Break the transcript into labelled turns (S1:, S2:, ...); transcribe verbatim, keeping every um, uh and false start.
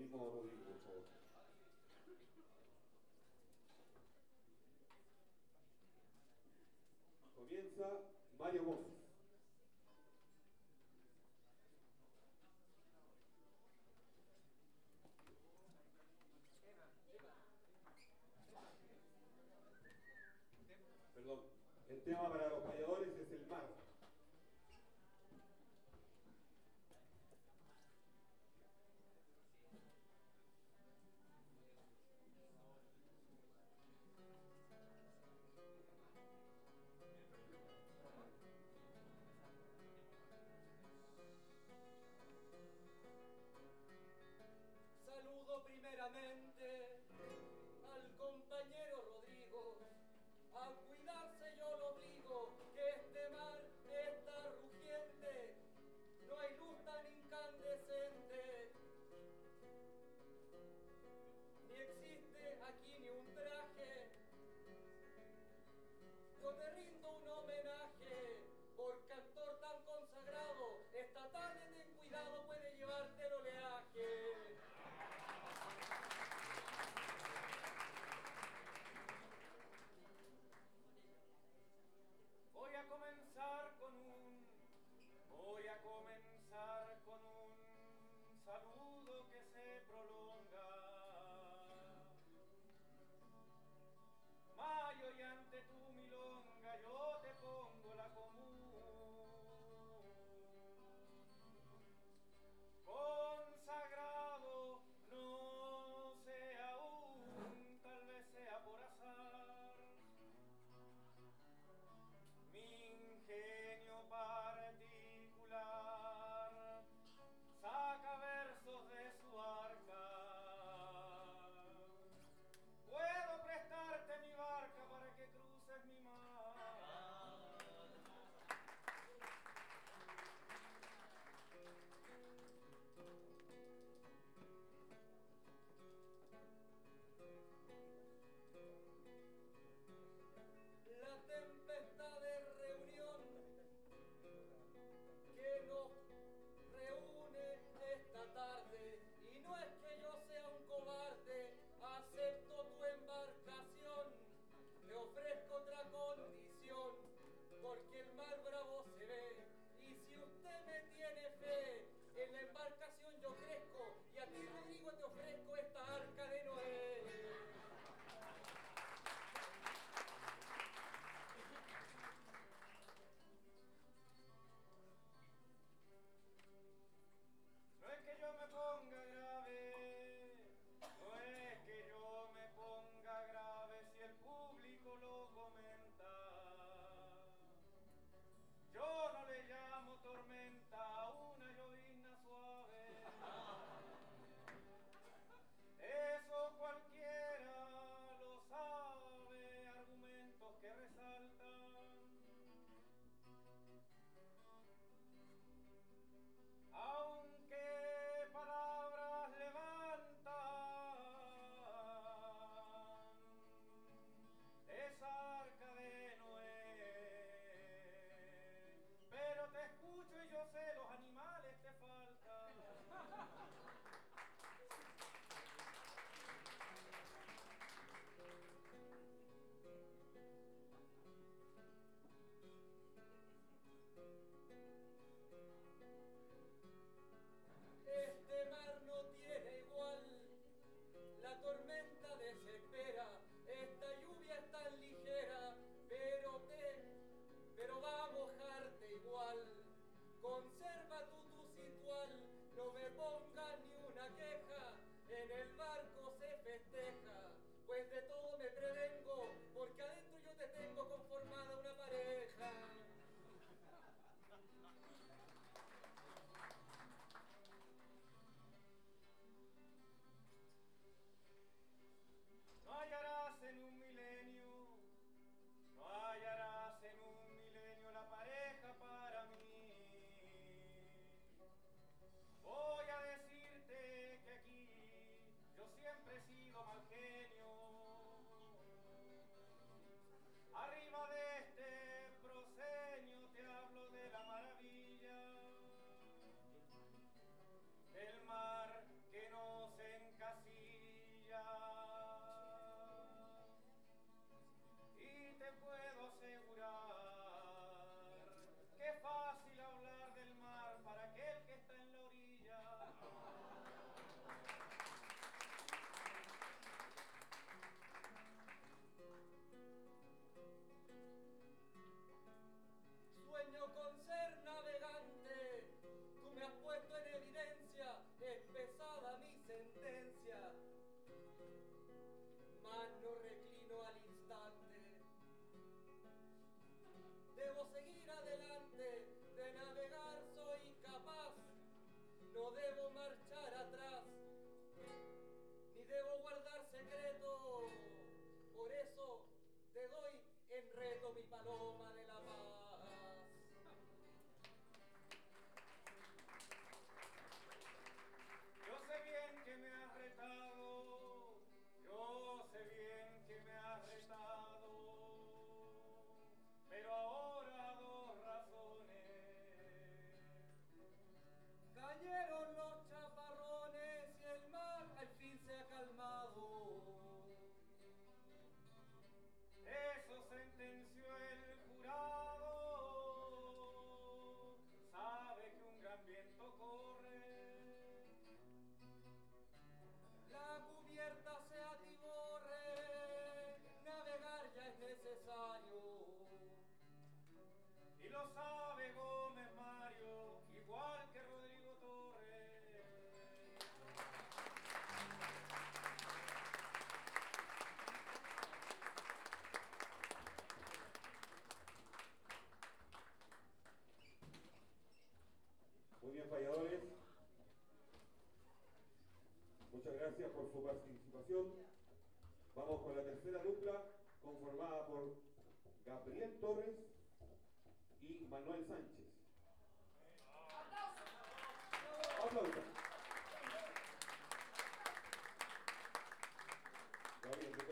S1: mismo Rodrigo, por favor. Comienza Mario Gómez. Perdón, el tema para los payadores es el mar.
S2: Saludo primeramente al compañero Rodrigo, a cuidarse yo lo obligo, que paloma de la paz.
S3: Yo sé bien que me has retado, yo sé bien que me has retado, pero ahora dos razones.
S2: Cayeron los chaparrones y el mar al fin se ha calmado.
S3: Eso sentenció el jurado, sabe que un gran viento corre.
S2: La cubierta se atiborre, navegar ya es necesario.
S3: Y lo sabe Gómez Mario, igual que Rodrigo Torres.
S1: Muy bien, falladores. Muchas gracias por su participación. Vamos con la tercera dupla, conformada por Gabriel Torres y Manuel Sánchez. Aplausos. Gabriel,